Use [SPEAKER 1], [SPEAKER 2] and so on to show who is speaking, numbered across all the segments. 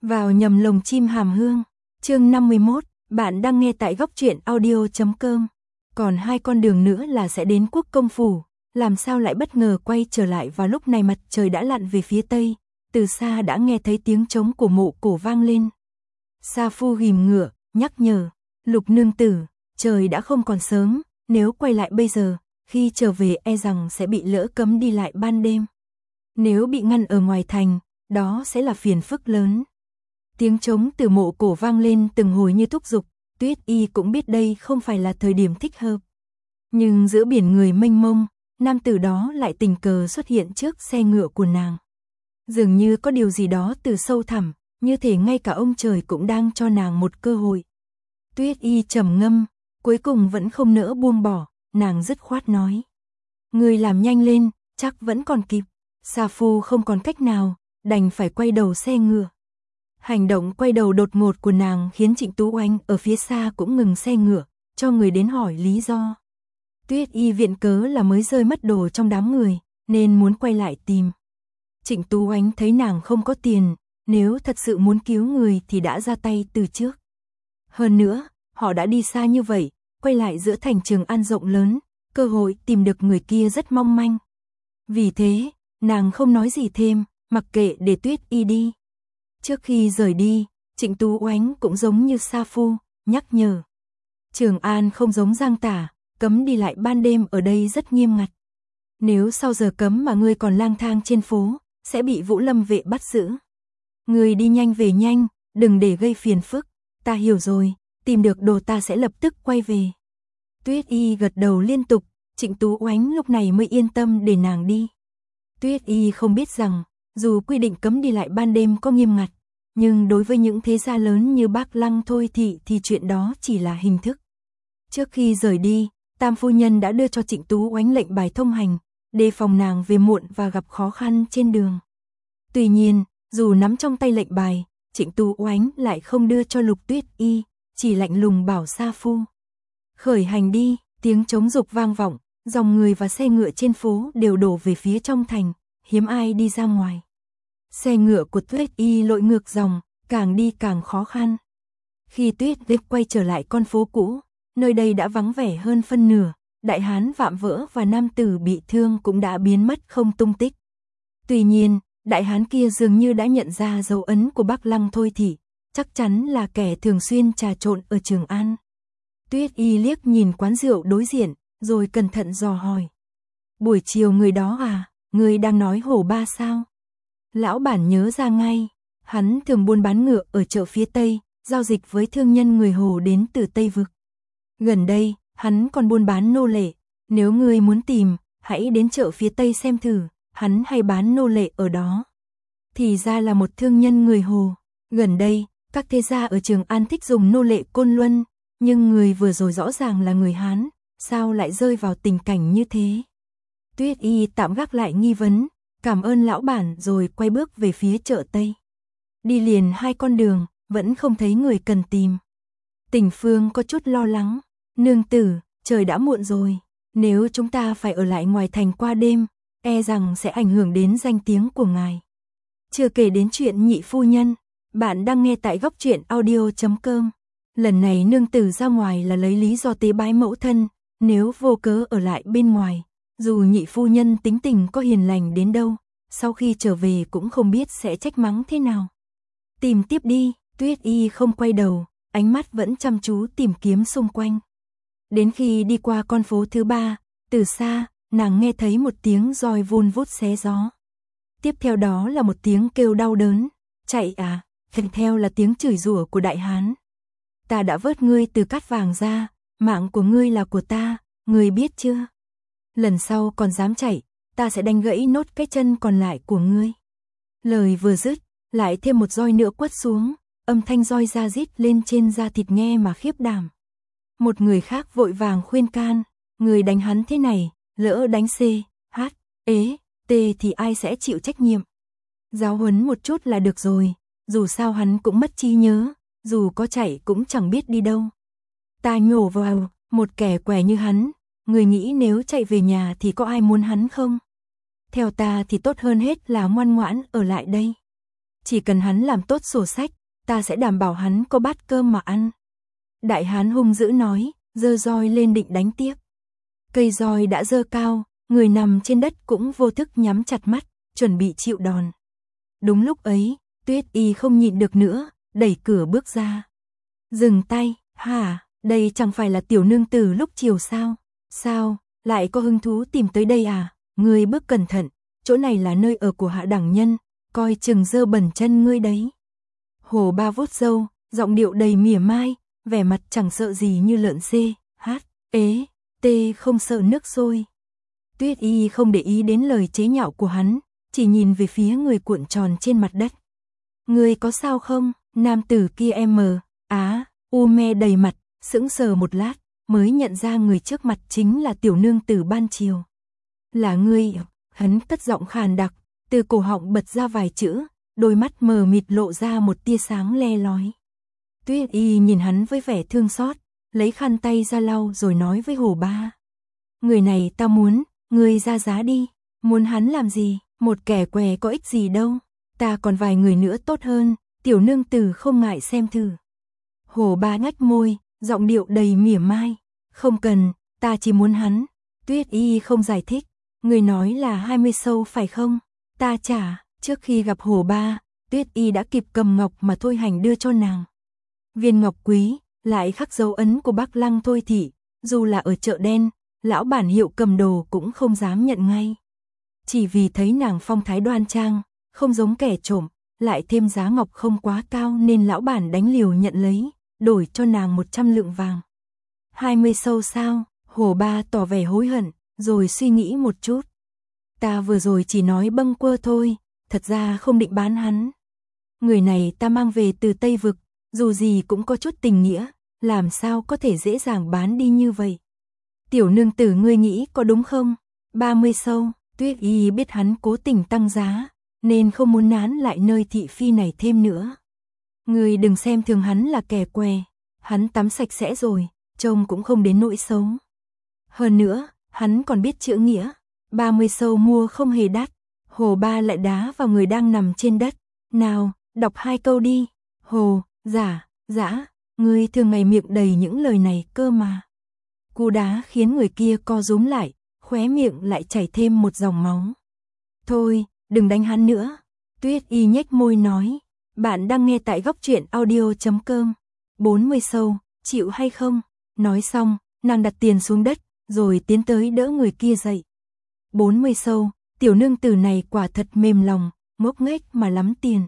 [SPEAKER 1] Vào nhầm lồng chim hàm hương. Chương 51, bạn đang nghe tại góc truyện audio.com. Còn 2 con đường nữa là sẽ đến Quốc công phủ, làm sao lại bất ngờ quay trở lại vào lúc này mặt trời đã lặn về phía tây, từ xa đã nghe thấy tiếng trống của mộ cổ vang lên. Sa Phu ghìm ngựa, nhắc nhở, Lục nương tử, trời đã không còn sớm, nếu quay lại bây giờ, khi trở về e rằng sẽ bị lỡ cấm đi lại ban đêm. Nếu bị ngăn ở ngoài thành, đó sẽ là phiền phức lớn. Tiếng trống từ mộ cổ vang lên từng hồi như thúc giục, Tuyết Y cũng biết đây không phải là thời điểm thích hợp. Nhưng giữa biển người mênh mông, nam tử đó lại tình cờ xuất hiện trước xe ngựa của nàng. Dường như có điều gì đó từ sâu thẳm, như thể ngay cả ông trời cũng đang cho nàng một cơ hội. Tuyết Y trầm ngâm, cuối cùng vẫn không nỡ buông bỏ, nàng dứt khoát nói. Người làm nhanh lên, chắc vẫn còn kịp. Sa Phu không còn cách nào, đành phải quay đầu xe ngựa. Hành động quay đầu đột ngột của nàng khiến Trịnh Tú Oánh ở phía xa cũng ngừng xe ngựa, cho người đến hỏi lý do. Tuyết Y viện cớ là mới rơi mất đồ trong đám người, nên muốn quay lại tìm. Trịnh Tú Oánh thấy nàng không có tiền, nếu thật sự muốn cứu người thì đã ra tay từ trước. Hơn nữa, họ đã đi xa như vậy, quay lại giữa thành Trường An rộng lớn, cơ hội tìm được người kia rất mong manh. Vì thế, nàng không nói gì thêm, mặc kệ để Tuyết Y đi. Trước khi rời đi, Trịnh Tú Oánh cũng giống như Sa Phu, nhắc nhở. Trường An không giống Giang Tả, cấm đi lại ban đêm ở đây rất nghiêm ngặt. Nếu sau giờ cấm mà ngươi còn lang thang trên phố, sẽ bị Vũ Lâm vệ bắt giữ. Ngươi đi nhanh về nhanh, đừng để gây phiền phức. Ta hiểu rồi, tìm được đồ ta sẽ lập tức quay về. Tuyết Y gật đầu liên tục, Trịnh Tú Oánh lúc này mới yên tâm để nàng đi. Tuyết Y không biết rằng, dù quy định cấm đi lại ban đêm có nghiêm ngặt, nhưng đối với những thế gia lớn như Bác Lăng Thôi Thị thì chuyện đó chỉ là hình thức. Trước khi rời đi, Tam phu nhân đã đưa cho Trịnh Tú Oánh lệnh bài thông hành, đề phòng nàng về muộn và gặp khó khăn trên đường. Tuy nhiên, dù nắm trong tay lệnh bài, Trịnh Tú Oánh lại không đưa cho Lục Tuyết Y, chỉ lạnh lùng bảo Sa Phu. Khởi hành đi, tiếng trống dục vang vọng, dòng người và xe ngựa trên phố đều đổ về phía trong thành, hiếm ai đi ra ngoài. Xe ngựa của Tuyết Y lội ngược dòng, càng đi càng khó khăn. Khi Tuyết Y quay trở lại con phố cũ, nơi đây đã vắng vẻ hơn phân nửa, đại hán vạm vỡ và nam tử bị thương cũng đã biến mất không tung tích. Tuy nhiên, đại hán kia dường như đã nhận ra dấu ấn của Bác Lăng Thôi Thị, chắc chắn là kẻ thường xuyên trà trộn ở Trường An. Tuyết Y liếc nhìn quán rượu đối diện, rồi cẩn thận dò hỏi. Buổi chiều người đó à, người đang nói Hổ Ba sao? Lão bản nhớ ra ngay, hắn thường buôn bán ngựa ở chợ phía Tây, giao dịch với thương nhân người Hồ đến từ Tây Vực. Gần đây, hắn còn buôn bán nô lệ, nếu ngươi muốn tìm, hãy đến chợ phía Tây xem thử, hắn hay bán nô lệ ở đó. Thì ra là một thương nhân người Hồ, gần đây, các thế gia ở Trường An thích dùng nô lệ Côn Luân, nhưng người vừa rồi rõ ràng là người Hán, sao lại rơi vào tình cảnh như thế? Tuyết Y tạm gác lại nghi vấn, cảm ơn lão bản rồi quay bước về phía chợ Tây. Đi liền 2 con đường, vẫn không thấy người cần tìm. Tình Phương có chút lo lắng, nương tử, trời đã muộn rồi, nếu chúng ta phải ở lại ngoài thành qua đêm, e rằng sẽ ảnh hưởng đến danh tiếng của ngài. Chưa kể đến chuyện nhị phu nhân, bạn đang nghe tại góc truyện audio.com. Lần này nương tử ra ngoài là lấy lý do tế bái mẫu thân, nếu vô cớ ở lại bên ngoài, dù nhị phu nhân tính tình có hiền lành đến đâu, sau khi trở về cũng không biết sẽ trách mắng thế nào. Tìm tiếp đi, Tuyết Y không quay đầu, ánh mắt vẫn chăm chú tìm kiếm xung quanh. Đến khi đi qua con phố thứ 3, từ xa, nàng nghe thấy một tiếng roi vun vút xé gió. Tiếp theo đó là một tiếng kêu đau đớn, chạy à, kèm theo là tiếng chửi rủa của đại hán. Ta đã vớt ngươi từ cát vàng ra, mạng của ngươi là của ta, ngươi biết chưa? Lần sau còn dám chạy, ta sẽ đánh gãy nốt cái chân còn lại của ngươi. Lời vừa dứt, lại thêm một roi nữa quất xuống, âm thanh roi ra rít lên trên da thịt nghe mà khiếp đảm. Một người khác vội vàng khuyên can, người đánh hắn thế này, lỡ đánh C, H, ế, T thì ai sẽ chịu trách nhiệm. Giáo huấn một chút là được rồi, dù sao hắn cũng mất trí nhớ, dù có chạy cũng chẳng biết đi đâu. Ta nhổ vào, một kẻ què như hắn, người nghĩ nếu chạy về nhà thì có ai muốn hắn không? Theo ta thì tốt hơn hết là ngoan ngoãn ở lại đây. chỉ cần hắn làm tốt sổ sách, ta sẽ đảm bảo hắn có bát cơm mà ăn. Đại hán hung dữ nói, giơ roi lên định đánh tiếp. Cây roi đã giơ cao, người nằm trên đất cũng vô thức nhắm chặt mắt, chuẩn bị chịu đòn. Đúng lúc ấy, Tuyết Y không nhịn được nữa, đẩy cửa bước ra. Dừng tay, hả, đây chẳng phải là tiểu nương tử lúc chiều sao? Sao, lại có hứng thú tìm tới đây à? Ngươi bước cẩn thận, chỗ này là nơi ở của hạ đẳng nhân, coi chừng dơ bẩn chân ngươi đấy. Hồ Ba vuốt râu, giọng điệu đầy mỉa mai, vẻ mặt chẳng sợ gì như lợn xê, không sợ nước sôi. Tuyết Y không để ý đến lời chế nhạo của hắn, chỉ nhìn về phía người cuộn tròn trên mặt đất. Ngươi có sao không? Nam tử kia me đầy mặt, sững sờ một lát, mới nhận ra người trước mặt chính là tiểu nương tử ban chiều. Là ngươi? Hắn cất giọng khàn đặc, từ cổ họng bật ra vài chữ, đôi mắt mờ mịt lộ ra một tia sáng le lói. Tuyết Y nhìn hắn với vẻ thương xót, lấy khăn tay ra lau rồi nói với Hồ Ba. Người này ta muốn, ngươi ra giá đi. Muốn hắn làm gì? Một kẻ què có ích gì đâu. Ta còn vài người nữa tốt hơn, tiểu nương tử không ngại xem thử. Hồ Ba nhếch môi, giọng điệu đầy mỉa mai. Không cần, ta chỉ muốn hắn. Tuyết Y không giải thích. Người nói là 20 sâu phải không? Ta trả. Trước khi gặp Hồ Ba, Tuyết Y đã kịp cầm ngọc mà Thôi Hành đưa cho nàng. Viên ngọc quý, lại khắc dấu ấn của Bắc Lăng Thôi thị, dù là ở chợ đen, lão bản hiệu cầm đồ cũng không dám nhận ngay. Chỉ vì thấy nàng phong thái đoan trang, không giống kẻ trộm, lại thêm giá ngọc không quá cao nên lão bản đánh liều nhận lấy, đổi cho nàng 100 lượng vàng. 20 sâu sao? Hồ Ba tỏ vẻ hối hận, rồi suy nghĩ một chút. Ta vừa rồi chỉ nói bâng quơ thôi, thật ra không định bán hắn. Người này ta mang về từ Tây Vực, dù gì cũng có chút tình nghĩa, làm sao có thể dễ dàng bán đi như vậy. Tiểu nương tử ngươi nghĩ có đúng không? 30 sâu, Tuyết Y biết hắn cố tình tăng giá, nên không muốn nán lại nơi thị phi này thêm nữa. Ngươi đừng xem thường hắn là kẻ què, hắn tắm sạch sẽ rồi, trông cũng không đến nỗi xấu. Hơn nữa, hắn còn biết chữ nghĩa, 30 sâu mua không hề đắt. Hồ Ba lại đá vào người đang nằm trên đất. Nào, đọc 2 câu đi. Hồ, dã, ngươi thường ngày miệng đầy những lời này cơ mà. Cú đá khiến người kia co rúm lại, khóe miệng lại chảy thêm một dòng máu. Thôi, đừng đánh hắn nữa. Tuyết Y nhếch môi nói. Bạn đang nghe tại góc truyện audio.com. 40 sâu, chịu hay không? Nói xong, nàng đặt tiền xuống đất, rồi tiến tới đỡ người kia dậy. 40 sâu, tiểu nương tử này quả thật mềm lòng, ngốc nghếch mà lắm tiền.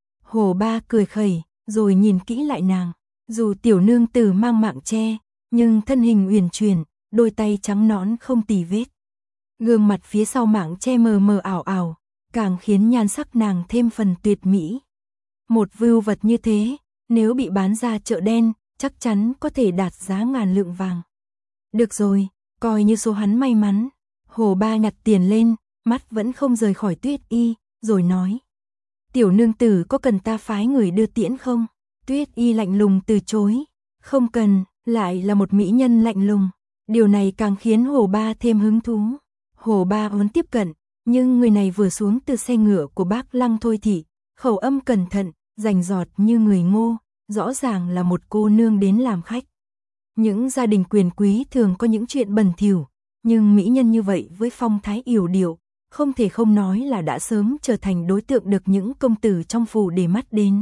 [SPEAKER 1] Hồ Ba cười khẩy, rồi nhìn kỹ lại nàng. Dù tiểu nương tử mang mạng che, nhưng thân hình uyển chuyển, đôi tay trắng nõn không tì vết. Gương mặt phía sau mạng che mờ mờ ảo ảo, càng khiến nhan sắc nàng thêm phần tuyệt mỹ. Một vưu vật như thế, nếu bị bán ra chợ đen, chắc chắn có thể đạt giá ngàn lượng vàng. Được rồi, coi như số hắn may mắn. Hồ Ba nhặt tiền lên, mắt vẫn không rời khỏi Tuyết Y, rồi nói. Tiểu nương tử có cần ta phái người đưa tiễn không? Tuyết Y lạnh lùng từ chối. Không cần, lại là một mỹ nhân lạnh lùng. Điều này càng khiến Hồ Ba thêm hứng thú. Hồ Ba muốn tiếp cận, nhưng người này vừa xuống từ xe ngựa của Bác Lăng Thôi thị, khẩu âm cẩn thận, rành rọt như người Ngô, rõ ràng là một cô nương đến làm khách. Những gia đình quyền quý thường có những chuyện bẩn thỉu, nhưng mỹ nhân như vậy với phong thái yểu điệu, không thể không nói là đã sớm trở thành đối tượng được những công tử trong phủ để mắt đến.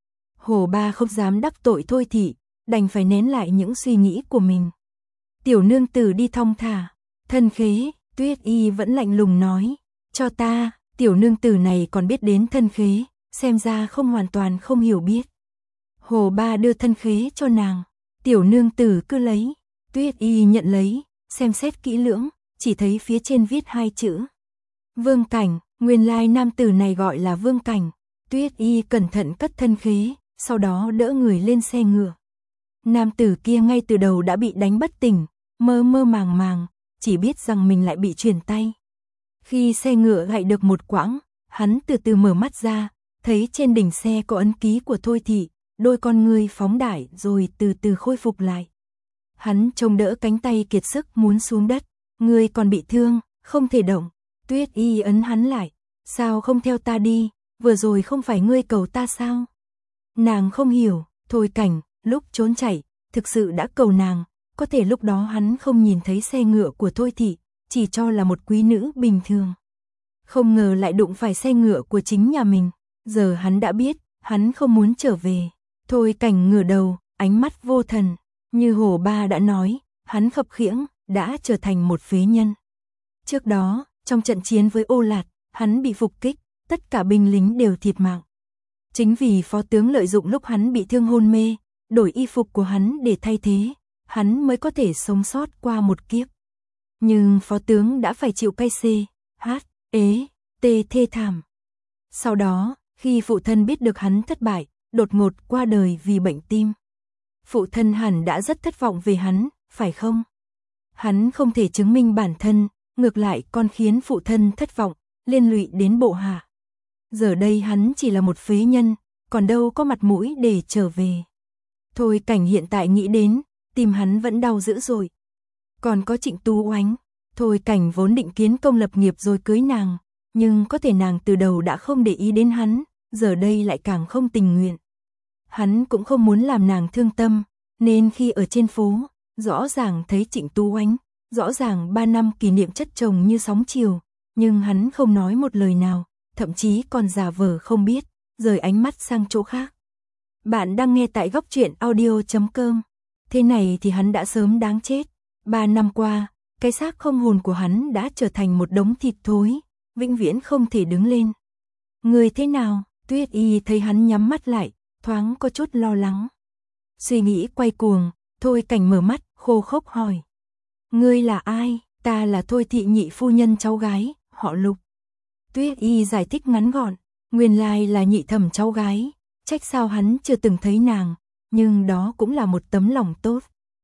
[SPEAKER 1] Hồ Ba không dám đắc tội Thôi thị, đành phải nén lại những suy nghĩ của mình. Tiểu nương tử đi thong thả. Thân khế, Tuyết Y vẫn lạnh lùng nói. Cho ta, tiểu nương tử này còn biết đến thân khế, xem ra không hoàn toàn không hiểu biết. Hồ Ba đưa thân khế cho nàng. Tiểu nương tử cứ lấy. Tuyết Y nhận lấy, xem xét kỹ lưỡng, chỉ thấy phía trên viết 2 chữ. Vương Cảnh, nguyên lai nam tử này gọi là Vương Cảnh. Tuyết Y cẩn thận cất thân khế, sau đó đỡ người lên xe ngựa. Nam tử kia ngay từ đầu đã bị đánh bất tỉnh, mơ mơ màng màng, chỉ biết rằng mình lại bị chuyển tay. Khi xe ngựa gchạy được một quãng, hắn từ từ mở mắt ra, thấy trên đỉnh xe có ấn ký của Thôi thị, đôi con ngươi phóng đại rồi từ từ khôi phục lại. Hắn trông đỡ cánh tay kiệt sức muốn xuống đất, ngươi còn bị thương, không thể động. Tuyết Y ấn hắn lại, sao không theo ta đi, vừa rồi không phải ngươi cầu ta sao? Nàng không hiểu, Thôi Cảnh, lúc trốn chạy, thực sự đã cầu nàng, có thể lúc đó hắn không nhìn thấy xe ngựa của Thôi thị, chỉ cho là một quý nữ bình thường. Không ngờ lại đụng phải xe ngựa của chính nhà mình, giờ hắn đã biết, hắn không muốn trở về. Thôi Cảnh ngửa đầu, ánh mắt vô thần, như Hồ Ba đã nói, hắn khập khiễng, đã trở thành một phế nhân. Trước đó, trong trận chiến với Ô Lạt, hắn bị phục kích, tất cả binh lính đều thiệt mạng. Chính vì phó tướng lợi dụng lúc hắn bị thương hôn mê, đổi y phục của hắn để thay thế, hắn mới có thể sống sót qua một kiếp. Nhưng phó tướng đã phải chịu cay xê, hát, ế, tê thê thảm. Sau đó, khi phụ thân biết được hắn thất bại, đột ngột qua đời vì bệnh tim. Phụ thân hẳn đã rất thất vọng về hắn, phải không? Hắn không thể chứng minh bản thân, ngược lại còn khiến phụ thân thất vọng, liên lụy đến bộ hạ. Giờ đây hắn chỉ là một phế nhân, còn đâu có mặt mũi để trở về. Thôi Cảnh hiện tại nghĩ đến, tim hắn vẫn đau dữ dội. Còn có Trịnh Tú Oánh, Thôi Cảnh vốn định kiến công lập nghiệp rồi cưới nàng, nhưng có thể nàng từ đầu đã không để ý đến hắn, giờ đây lại càng không tình nguyện. Hắn cũng không muốn làm nàng thương tâm, nên khi ở trên phố, rõ ràng thấy Trịnh Tú Oánh, rõ ràng 3 năm kỷ niệm chất chồng như sóng chiều, nhưng hắn không nói một lời nào, thậm chí còn giả vờ không biết, rời ánh mắt sang chỗ khác. Bạn đang nghe tại Góc Truyện Audio.com. Thế này thì hắn đã sớm đáng chết. 3 năm qua, cái xác không hồn của hắn đã trở thành một đống thịt thối, vĩnh viễn không thể đứng lên. Người thế nào? Tuyết Y thấy hắn nhắm mắt lại, thoáng có chút lo lắng. Suy nghĩ quay cuồng, Thôi Cảnh mở mắt, khô khốc hỏi. Ngươi là ai? Ta là Thôi thị nhị phu nhân cháu gái, họ Lục. Tuyết Y giải thích ngắn gọn, nguyên lai là nhị thẩm cháu gái, trách sao hắn chưa từng thấy nàng, nhưng đó cũng là một tấm lòng tốt.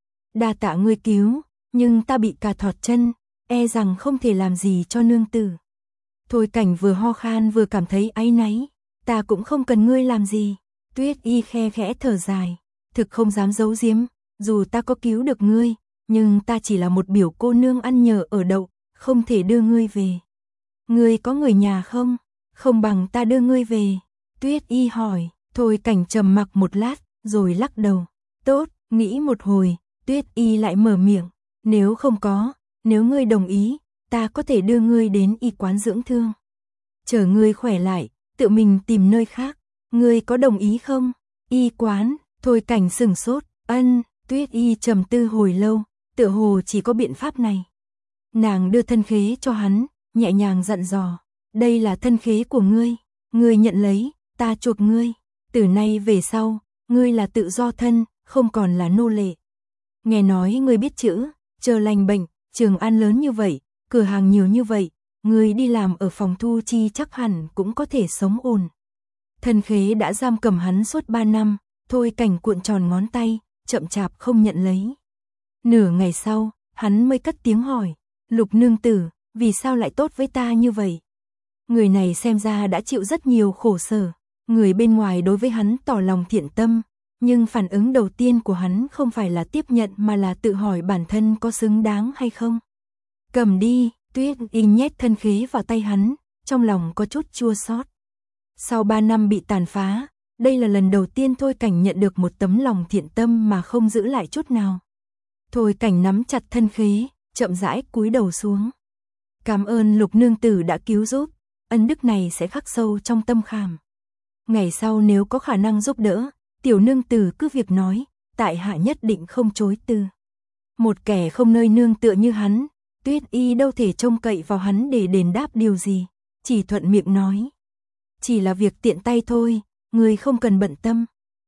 [SPEAKER 1] Đa tạ ngươi cứu, nhưng ta bị cà thọt chân, e rằng không thể làm gì cho nương tử. Thôi Cảnh vừa ho khan vừa cảm thấy áy náy, ta cũng không cần ngươi làm gì. Tuyết Y khe khẽ thở dài, thực không dám giấu giếm, dù ta có cứu được ngươi, nhưng ta chỉ là một biểu cô nương ăn nhờ ở đậu, không thể đưa ngươi về. Ngươi có người nhà không? Không bằng ta đưa ngươi về. Tuyết Y hỏi, Thôi Cảnh trầm mặc một lát, rồi lắc đầu. Tốt, nghĩ một hồi, Tuyết Y lại mở miệng, nếu không có, nếu ngươi đồng ý, ta có thể đưa ngươi đến y quán dưỡng thương. Chờ ngươi khỏe lại, tự mình tìm nơi khác, ngươi có đồng ý không? Y quán, Thôi Cảnh sửng sốt, ân, Tuyết Y trầm tư hồi lâu, tựa hồ chỉ có biện pháp này. Nàng đưa thân khế cho hắn, nhẹ nhàng dặn dò, đây là thân khế của ngươi, ngươi nhận lấy, ta chuộc ngươi, từ nay về sau, ngươi là tự do thân, không còn là nô lệ. Nghe nói ngươi biết chữ, chờ lành bệnh, Trường An lớn như vậy, cửa hàng nhiều như vậy, ngươi đi làm ở phòng thu chi chắc hẳn cũng có thể sống ổn. Thân khế đã giam cầm hắn suốt 3 năm, Thôi Cảnh cuộn tròn ngón tay, chậm chạp không nhận lấy. Nửa ngày sau, hắn mới cất tiếng hỏi, Lục nương tử, vì sao lại tốt với ta như vậy? Người này xem ra đã chịu rất nhiều khổ sở, người bên ngoài đối với hắn tỏ lòng thiện tâm, nhưng phản ứng đầu tiên của hắn không phải là tiếp nhận mà là tự hỏi bản thân có xứng đáng hay không. Cầm đi, Tuyết Y nhét thân khế vào tay hắn, trong lòng có chút chua xót. Sau 3 năm bị tàn phá, đây là lần đầu tiên Thôi Cảnh nhận được một tấm lòng thiện tâm mà không giữ lại chút nào. Thôi Cảnh nắm chặt thân khế, chậm rãi cúi đầu xuống. Cảm ơn Lục nương tử đã cứu giúp, ân đức này sẽ khắc sâu trong tâm khảm. Ngày sau nếu có khả năng giúp đỡ, tiểu nương tử cứ việc nói, tại hạ nhất định không chối từ. Một kẻ không nơi nương tựa như hắn, Tuyết Y đâu thể trông cậy vào hắn để đền đáp điều gì, chỉ thuận miệng nói. Chỉ là việc tiện tay thôi, ngươi không cần bận tâm.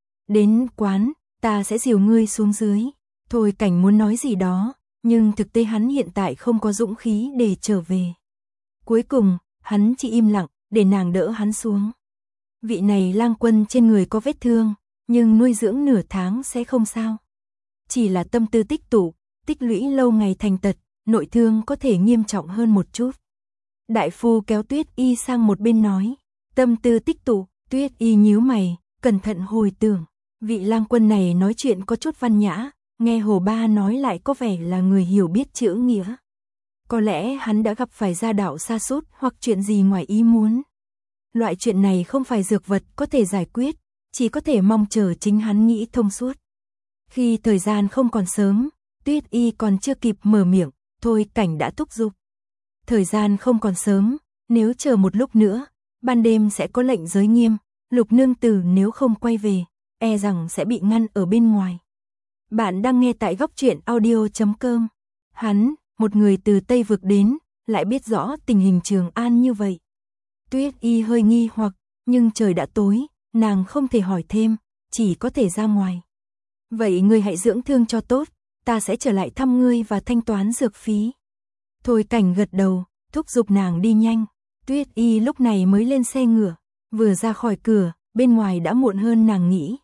[SPEAKER 1] Đến quán, ta sẽ dìu ngươi xuống dưới. Thôi Cảnh muốn nói gì đó, nhưng thực tế hắn hiện tại không có dũng khí để trở về. Cuối cùng, hắn chỉ im lặng, để nàng đỡ hắn xuống. Vị này lang quân trên người có vết thương, nhưng nuôi dưỡng nửa tháng sẽ không sao. Chỉ là tâm tư tích tụ, tích lũy lâu ngày thành tật, nội thương có thể nghiêm trọng hơn một chút. Đại phu kéo Tuyết Y sang một bên nói, tâm tư tích tụ, Tuyết Y nhíu mày, cẩn thận hồi tưởng. Vị lang quân này nói chuyện có chút văn nhã, nghe Hồ Ba nói lại có vẻ là người hiểu biết chữ nghĩa. Có lẽ hắn đã gặp phải gia đạo sa sút hoặc chuyện gì ngoài ý muốn. Loại chuyện này không phải dược vật có thể giải quyết, chỉ có thể mong chờ chính hắn nghĩ thông suốt. Khi thời gian không còn sớm, Tuyết Y còn chưa kịp mở miệng, Thôi Cảnh đã thúc giục. Thời gian không còn sớm, nếu chờ một lúc nữa, ban đêm sẽ có lệnh giới nghiêm, Lục nương tử nếu không quay về, e rằng sẽ bị ngăn ở bên ngoài. Bạn đang nghe tại góc truyện audio.com. Hắn, một người từ Tây Vực đến, lại biết rõ tình hình Trường An như vậy. Tuyết Y hơi nghi hoặc, nhưng trời đã tối, nàng không thể hỏi thêm, chỉ có thể ra ngoài. Vậy ngươi hãy dưỡng thương cho tốt, ta sẽ trở lại thăm ngươi và thanh toán dược phí. Thôi Cảnh gật đầu, thúc giục nàng đi nhanh. Tuyết Y lúc này mới lên xe ngựa, vừa ra khỏi cửa, bên ngoài đã muộn hơn nàng nghĩ.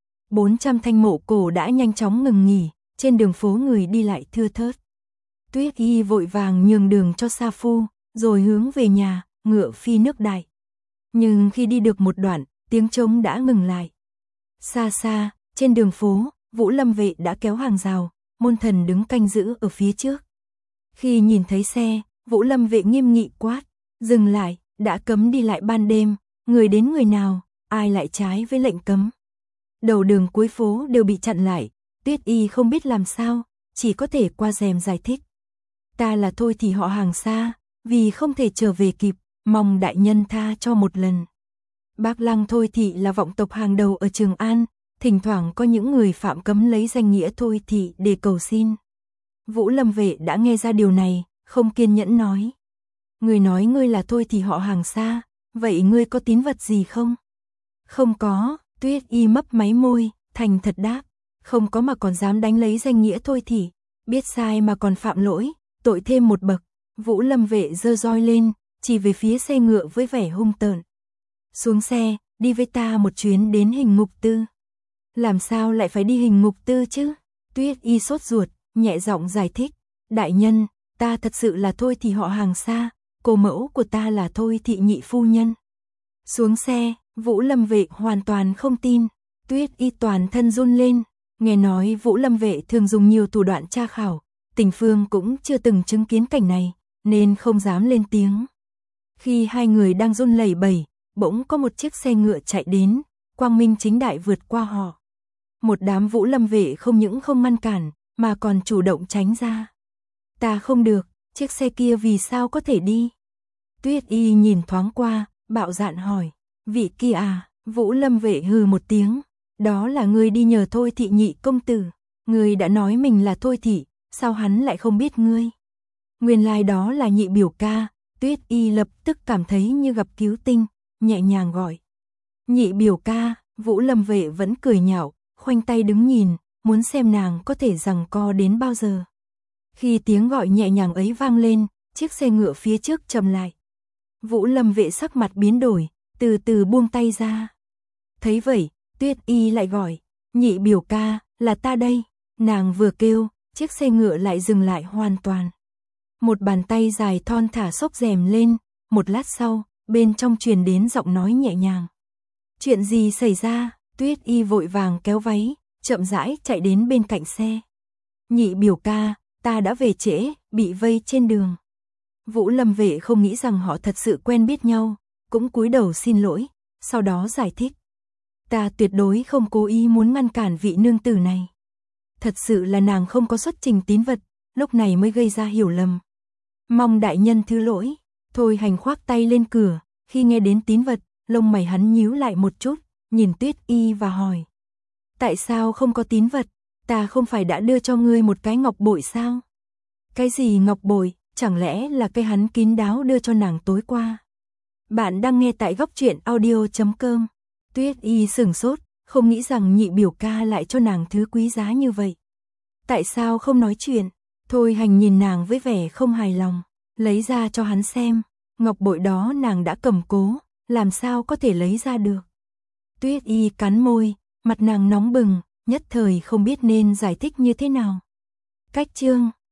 [SPEAKER 1] 400 thanh mộ cổ đã nhanh chóng ngừng nghỉ, trên đường phố người đi lại thưa thớt. Tuyết Y vội vàng nhường đường cho sa phu, rồi hướng về nhà, ngựa phi nước đại. Nhưng khi đi được một đoạn, tiếng trống đã ngừng lại. Xa xa, trên đường phố, Vũ Lâm vệ đã kéo hàng rào, môn thần đứng canh giữ ở phía trước. Khi nhìn thấy xe, Vũ Lâm vệ nghiêm nghị quát, dừng lại, đã cấm đi lại ban đêm, người đến người nào, ai lại trái với lệnh cấm. Đầu đường cuối phố đều bị chặn lại, Tuyết Y không biết làm sao, chỉ có thể qua rèm giải thích. Ta là Thôi thì họ hàng xa, vì không thể trở về kịp, mong đại nhân tha cho một lần. Bác Lăng Thôi thị là vọng tộc hàng đầu ở Trường An, thỉnh thoảng có những người phạm cấm lấy danh nghĩa Thôi thị để cầu xin. Vũ Lâm vệ đã nghe ra điều này, không kiên nhẫn nói. Người nói ngươi là Thôi thì họ hàng xa, vậy ngươi có tín vật gì không? Không có, Tuyết Y mấp máy môi, thành thật đáp. Không có mà còn dám đánh lấy danh nghĩa Thôi thì, biết sai mà còn phạm lỗi, tội thêm một bậc. Vũ Lâm vệ giơ roi lên, chỉ về phía xe ngựa với vẻ hung tợn. Xuống xe, đi với ta một chuyến đến Hình Ngục Tư. Làm sao lại phải đi Hình Ngục Tư chứ? Tuyết Y sốt ruột, nhẹ giọng giải thích. Đại nhân, ta thật sự là Thôi thì họ hàng xa, cô mẫu của ta là Thôi thị nhị phu nhân. Xuống xe, Vũ Lâm vệ hoàn toàn không tin. Tuyết Y toàn thân run lên, nghe nói Vũ Lâm vệ thường dùng nhiều thủ đoạn tra khảo, Tình Phương cũng chưa từng chứng kiến cảnh này, nên không dám lên tiếng. Khi hai người đang run lẩy bẩy, bỗng có một chiếc xe ngựa chạy đến, quang minh chính đại vượt qua họ. Một đám Vũ Lâm vệ không những không ngăn cản, mà còn chủ động tránh ra. Ta không được, chiếc xe kia vì sao có thể đi? Tuyết Y nhìn thoáng qua, bạo dạn hỏi. Vị kia à? Vũ Lâm vệ hừ một tiếng. Đó là ngươi đi nhờ Thôi thị nhị công tử. Ngươi đã nói mình là Thôi thị, sao hắn lại không biết ngươi? Nguyên lai đó là nhị biểu ca. Tuyết Y lập tức cảm thấy như gặp cứu tinh, nhẹ nhàng gọi. Nhị biểu ca. Vũ Lâm vệ vẫn cười nhạo, khoanh tay đứng nhìn, muốn xem nàng có thể giằng co đến bao giờ. Khi tiếng gọi nhẹ nhàng ấy vang lên, chiếc xe ngựa phía trước chậm lại. Vũ Lâm vệ sắc mặt biến đổi, từ từ buông tay ra. Thấy vậy, Tuyết Y lại gọi, nhị biểu ca, là ta đây. Nàng vừa kêu, chiếc xe ngựa lại dừng lại hoàn toàn. Một bàn tay dài thon thả xốc rèm lên, một lát sau, bên trong truyền đến giọng nói nhẹ nhàng. Chuyện gì xảy ra? Tuyết Y vội vàng kéo váy, chậm rãi chạy đến bên cạnh xe. Nhị biểu ca, ta đã về trễ, bị vây trên đường. Vũ Lâm vệ không nghĩ rằng họ thật sự quen biết nhau, cũng cúi đầu xin lỗi, sau đó giải thích. Ta tuyệt đối không cố ý muốn ngăn cản vị nương tử này. Thật sự là nàng không có xuất trình tín vật, lúc này mới gây ra hiểu lầm. Mong đại nhân thứ lỗi. Thôi Hành khoác tay lên cửa, khi nghe đến tín vật, lông mày hắn nhíu lại một chút, nhìn Tuyết Y và hỏi. Tại sao không có tín vật? Ta không phải đã đưa cho ngươi một cái ngọc bội sao? Cái gì ngọc bội? Chẳng lẽ là cái hắn kín đáo đưa cho nàng tối qua? Bạn đang nghe tại góc truyện audio.com. Tuyết Y sửng sốt, không nghĩ rằng nhị biểu ca lại cho nàng thứ quý giá như vậy. Tại sao không nói chuyện? Thôi Hành nhìn nàng với vẻ không hài lòng, lấy ra cho hắn xem. Ngọc bội đó nàng đã cầm cố, làm sao có thể lấy ra được? Tuyết Y cắn môi, mặt nàng nóng bừng, nhất thời không biết nên giải thích như thế nào. Cách chương